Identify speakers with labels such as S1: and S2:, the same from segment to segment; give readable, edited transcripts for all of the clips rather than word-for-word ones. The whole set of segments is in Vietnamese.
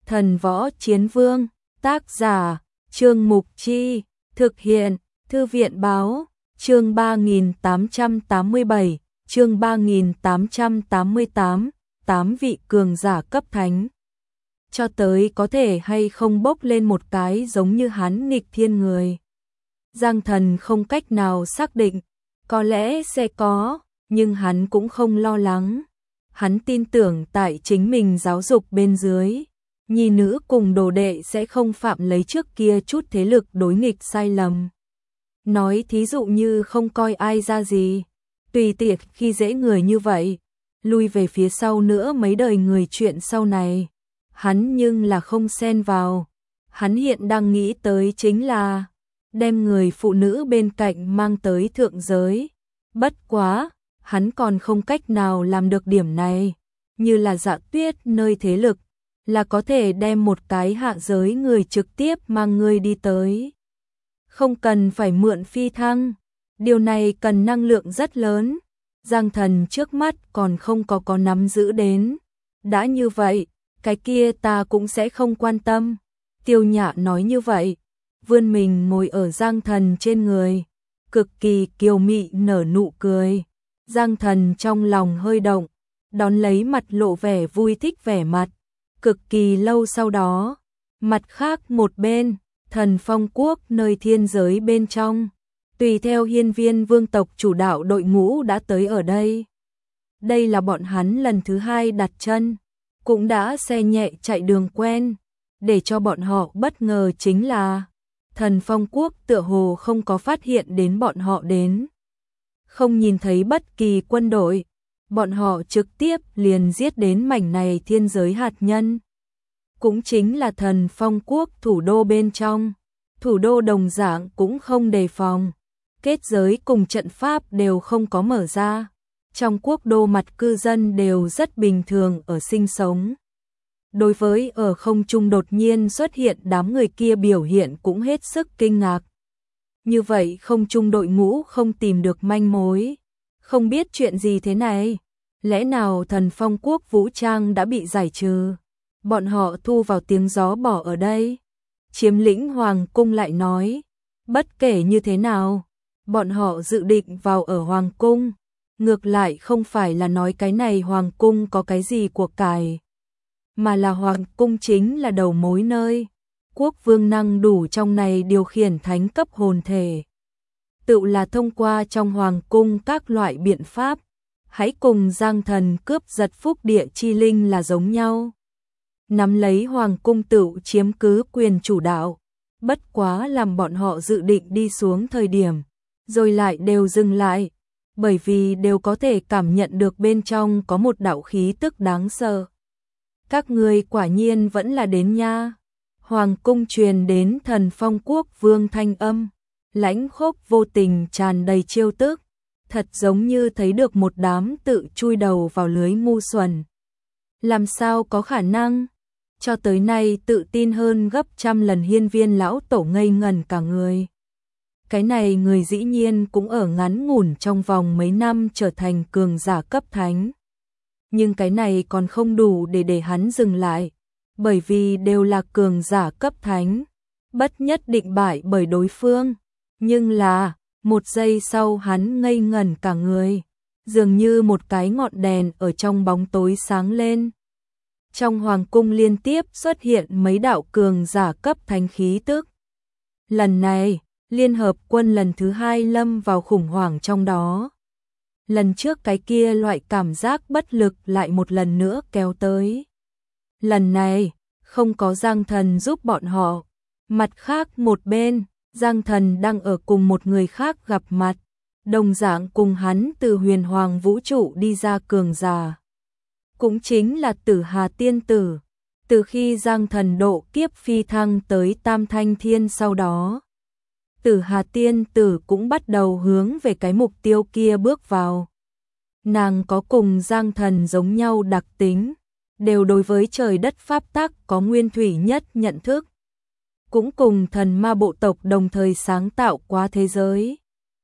S1: Thần Võ Chiến Vương, tác giả, Trương Mục Chi, thực hiện, Thư viện Báo, chương 3887, chương 3888, 8 vị cường giả cấp thánh. Cho tới có thể hay không bốc lên một cái giống như hắn nghịch thiên người. Giang Thần không cách nào xác định, có lẽ sẽ có, nhưng hắn cũng không lo lắng. Hắn tin tưởng tại chính mình giáo dục bên dưới, nhi nữ cùng đồ đệ sẽ không phạm lấy trước kia chút thế lực đối nghịch sai lầm. Nói thí dụ như không coi ai ra gì, tùy tiệc khi dễ người như vậy, lui về phía sau nữa mấy đời người chuyện sau này, hắn nhưng là không xen vào. Hắn hiện đang nghĩ tới chính là đem người phụ nữ bên cạnh mang tới thượng giới. Bất quá, hắn còn không cách nào làm được điểm này, như là Dạ Tuyết nơi thế lực, là có thể đem một cái hạ giới người trực tiếp mang người đi tới. Không cần phải mượn phi thăng, điều này cần năng lượng rất lớn, Giang Thần trước mắt còn không có nắm giữ đến. Đã như vậy, cái kia ta cũng sẽ không quan tâm. Tiêu Nhã nói như vậy, vươn mình ngồi ở Giang Thần trên người, cực kỳ kiều mị nở nụ cười. Giang Thần trong lòng hơi động, đón lấy mặt lộ vẻ vui thích vẻ mặt. Cực kỳ lâu sau đó, mặt khác một bên, Thần Phong Quốc nơi thiên giới bên trong, tùy theo hiên viên vương tộc chủ đạo đội ngũ đã tới ở đây. Đây là bọn hắn lần thứ 2 đặt chân, cũng đã xe nhẹ chạy đường quen. Để cho bọn họ bất ngờ chính là Thần Phong Quốc tựa hồ không có phát hiện đến bọn họ đến. Không nhìn thấy bất kỳ quân đội, bọn họ trực tiếp liền giết đến mảnh này thiên giới hạt nhân. Cũng chính là Thần Phong Quốc thủ đô bên trong, thủ đô đồng dạng cũng không đề phòng. Kết giới cùng trận pháp đều không có mở ra. Trong quốc đô mặt cư dân đều rất bình thường ở sinh sống. Đối với ở không trung đột nhiên xuất hiện đám người kia biểu hiện cũng hết sức kinh ngạc. Như vậy không trung đội ngũ không tìm được manh mối. Không biết chuyện gì thế này. Lẽ nào Thần Phong Quốc vũ trang đã bị giải trừ? Bọn họ thu vào tiếng gió bỏ ở đây. Chiếm lĩnh Hoàng Cung lại nói. Bất kể như thế nào, bọn họ dự định vào ở Hoàng Cung. Ngược lại không phải là nói cái này Hoàng Cung có cái gì của cải, mà là Hoàng Cung chính là đầu mối nơi. Quốc vương năng đủ trong này điều khiển thánh cấp hồn thể. Tự là thông qua trong Hoàng Cung các loại biện pháp, hãy cùng Giang Thần cướp giật phúc địa chi linh là giống nhau. Nắm lấy Hoàng Cung tự chiếm cứ quyền chủ đạo, bất quá làm bọn họ dự định đi xuống thời điểm, rồi lại đều dừng lại, bởi vì đều có thể cảm nhận được bên trong có một đạo khí tức đáng sợ. Các ngươi quả nhiên vẫn là đến nha. Hoàng cung truyền đến Thần Phong Quốc vương thanh âm, lãnh khốc vô tình tràn đầy chiêu tức, thật giống như thấy được một đám tự chui đầu vào lưới ngu xuẩn. Làm sao có khả năng? Cho tới nay tự tin hơn gấp trăm lần hiên viên lão tổ ngây ngẩn cả người. Cái này người dĩ nhiên cũng ở ngắn ngủn trong vòng mấy năm trở thành cường giả cấp thánh. Nhưng cái này còn không đủ để hắn dừng lại, bởi vì đều là cường giả cấp thánh, bất nhất định bại bởi đối phương. Nhưng là, một giây sau hắn ngây ngẩn cả người, dường như một cái ngọn đèn ở trong bóng tối sáng lên. Trong Hoàng Cung liên tiếp xuất hiện mấy đạo cường giả cấp thánh khí tức. Lần này, Liên Hợp Quân lần thứ 2 lâm vào khủng hoảng trong đó. Lần trước cái kia loại cảm giác bất lực lại một lần nữa kéo tới. Lần này, không có Giang Thần giúp bọn họ. Mặt khác một bên, Giang Thần đang ở cùng một người khác gặp mặt, đồng dạng cùng hắn từ huyền hoàng vũ trụ đi ra cường giả. Cũng chính là Tử Hà Tiên Tử. Từ khi Giang Thần độ kiếp phi thăng tới Tam Thanh Thiên sau đó, Tử Hà Tiên Tử cũng bắt đầu hướng về cái mục tiêu kia bước vào. Nàng có cùng Giang Thần giống nhau đặc tính, đều đối với trời đất pháp tắc có nguyên thủy nhất nhận thức. Cũng cùng thần ma bộ tộc đồng thời sáng tạo qua thế giới.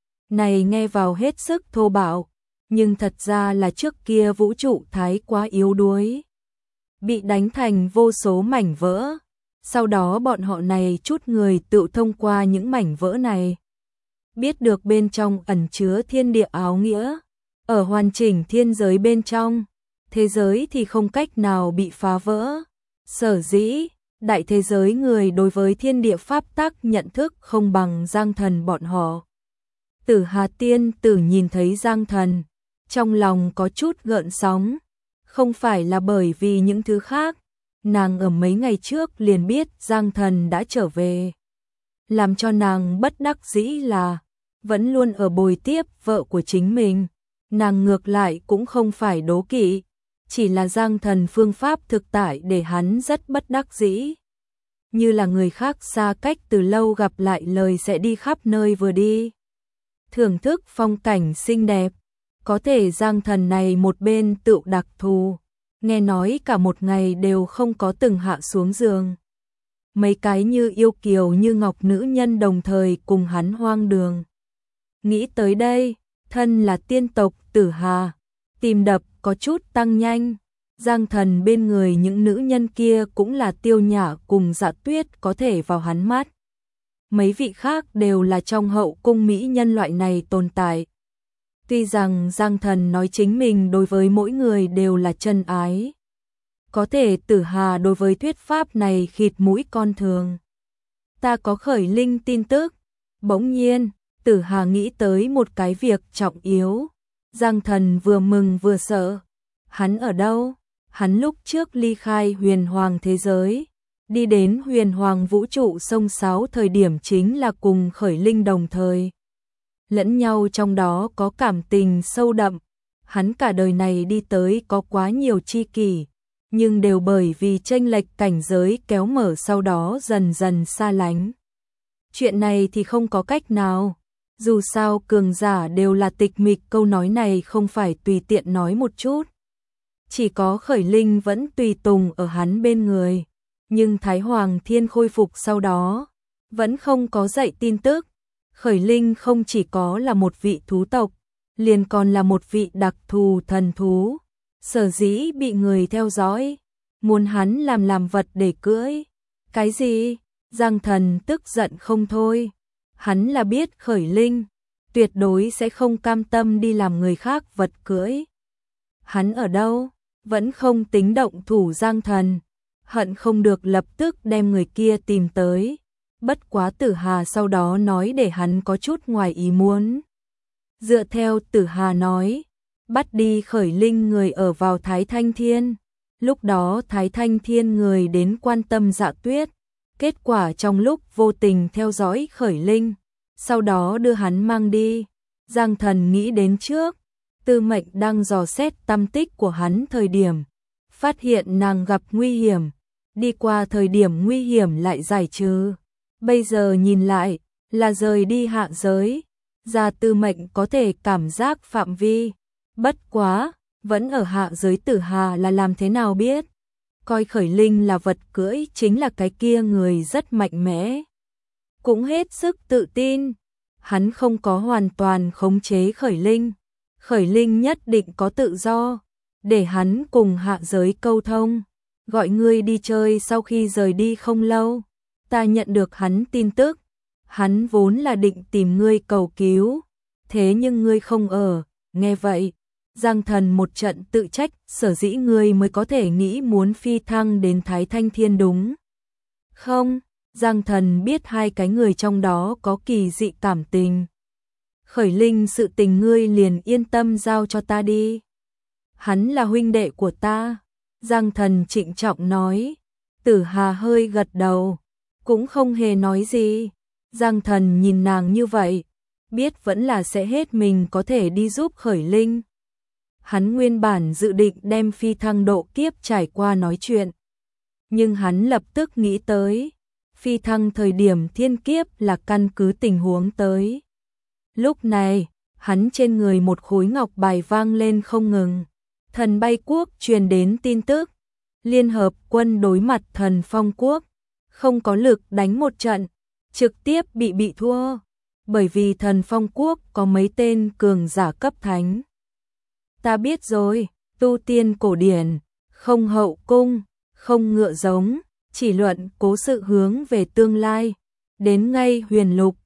S1: Này nghe vào hết sức thô bạo, nhưng thật ra là trước kia vũ trụ thái quá yếu đuối. bị đánh thành vô số mảnh vỡ. Sau đó bọn họ này chút người tự thông qua những mảnh vỡ này, biết được bên trong ẩn chứa thiên địa áo nghĩa, ở hoàn chỉnh thiên giới bên trong, thế giới thì không cách nào bị phá vỡ. Sở dĩ, đại thế giới người đối với thiên địa pháp tắc nhận thức không bằng Giang Thần bọn họ. Tử Hà tiên tử nhìn thấy Giang Thần, trong lòng có chút gợn sóng, không phải là bởi vì những thứ khác, nàng ở mấy ngày trước liền biết Giang Thần đã trở về. Làm cho nàng bất đắc dĩ là, vẫn luôn ở bồi tiếp vợ của chính mình, nàng ngược lại cũng không phải đố kỵ, chỉ là Giang Thần phương pháp thực tại để hắn rất bất đắc dĩ. Như là người khác xa cách từ lâu gặp lại lời sẽ đi khắp nơi vừa đi, thưởng thức phong cảnh xinh đẹp, có thể Giang Thần này một bên tự đặc thù, nghe nói cả một ngày đều không có từng hạ xuống giường. Mấy cái như yêu kiều như ngọc nữ nhân đồng thời cùng hắn hoang đường. Nghĩ tới đây, thân là tiên tộc Tử Hà, tim đập có chút tăng nhanh. Giang Thần bên người những nữ nhân kia cũng là Tiêu Nhã cùng Dạ Tuyết có thể vào hắn mắt. Mấy vị khác đều là trong hậu cung mỹ nhân loại này tồn tại. Tuy rằng Giang Thần nói chính mình đối với mỗi người đều là chân ái, có thể Tử Hà đối với thuyết pháp này khịt mũi con thường. Ta có khởi linh tin tức. Bỗng nhiên, Tử Hà nghĩ tới một cái việc trọng yếu. Giang Thần vừa mừng vừa sợ. Hắn ở đâu? Hắn lúc trước ly khai huyền hoàng thế giới, đi đến huyền hoàng vũ trụ sông Sáo thời điểm chính là cùng khởi linh đồng thời. Lẫn nhau trong đó có cảm tình sâu đậm. Hắn cả đời này đi tới có quá nhiều chi kỷ, nhưng đều bởi vì chênh lệch cảnh giới kéo mở sau đó dần dần xa lánh. Chuyện này thì không có cách nào. Dù sao cường giả đều là tịch mịch, câu nói này không phải tùy tiện nói một chút. Chỉ có khởi linh vẫn tùy tùng ở hắn bên người. Nhưng Thái Hoàng Thiên khôi phục sau đó, vẫn không có dạy tin tức. Khởi linh không chỉ có là một vị thú tộc, liền còn là một vị đặc thù thần thú. Sở dĩ bị người theo dõi, muốn hắn làm vật để cưỡi. Cái gì? Giang Thần tức giận không thôi. Hắn là biết khởi linh, tuyệt đối sẽ không cam tâm đi làm người khác vật cưỡi. Hắn ở đâu? Vẫn không tính động thủ. Giang Thần hận không được lập tức đem người kia tìm tới. Bất quá Tử Hà sau đó nói để hắn có chút ngoài ý muốn. Dựa theo Tử Hà nói, bắt đi khởi linh người ở vào Thái Thanh Thiên. Lúc đó Thái Thanh Thiên người đến quan tâm Dạ Tuyết. Kết quả trong lúc vô tình theo dõi khởi linh, sau đó đưa hắn mang đi. Giang Thần nghĩ đến trước, Tư Mệnh đang dò xét tâm tích của hắn thời điểm, phát hiện nàng gặp nguy hiểm, đi qua thời điểm nguy hiểm lại giải trừ. Bây giờ nhìn lại, là rời đi hạ giới, ra Tư Mệnh có thể cảm giác phạm vi. Bất quá, vẫn ở hạ giới Tử Hà là làm thế nào biết? Coi khởi linh là vật cưỡi chính là cái kia người rất mạnh mẽ, cũng hết sức tự tin. Hắn không có hoàn toàn khống chế khởi linh. Khởi linh nhất định có tự do, để hắn cùng hạ giới câu thông. Gọi ngươi đi chơi. Sau khi rời đi không lâu, ta nhận được hắn tin tức. Hắn vốn là định tìm ngươi cầu cứu, thế nhưng ngươi không ở. Nghe vậy, Giang Thần một trận tự trách, sở dĩ ngươi mới có thể nghĩ muốn phi thăng đến Thái Thanh Thiên đúng không? Giang Thần biết hai cái người trong đó có kỳ dị cảm tình. Khởi linh sự tình ngươi liền yên tâm giao cho ta đi. Hắn là huynh đệ của ta. Giang Thần trịnh trọng nói. Tử Hà hơi gật đầu, cũng không hề nói gì. Giang Thần nhìn nàng như vậy, biết vẫn là sẽ hết mình có thể đi giúp khởi linh. Hắn nguyên bản dự định đem phi thăng độ kiếp trải qua nói chuyện. Nhưng hắn lập tức nghĩ tới, phi thăng thời điểm thiên kiếp là căn cứ tình huống tới. Lúc này, hắn trên người một khối ngọc bài vang lên không ngừng. Thần Bay Quốc truyền đến tin tức, Liên Hợp Quân đối mặt Thần Phong Quốc, không có lực đánh một trận, trực tiếp bị thua, bởi vì Thần Phong Quốc có mấy tên cường giả cấp thánh. Ta biết rồi, tu tiên cổ điển, không hậu cung, không ngựa giống, chỉ luận cố sự hướng về tương lai. Đến ngay huyền lục,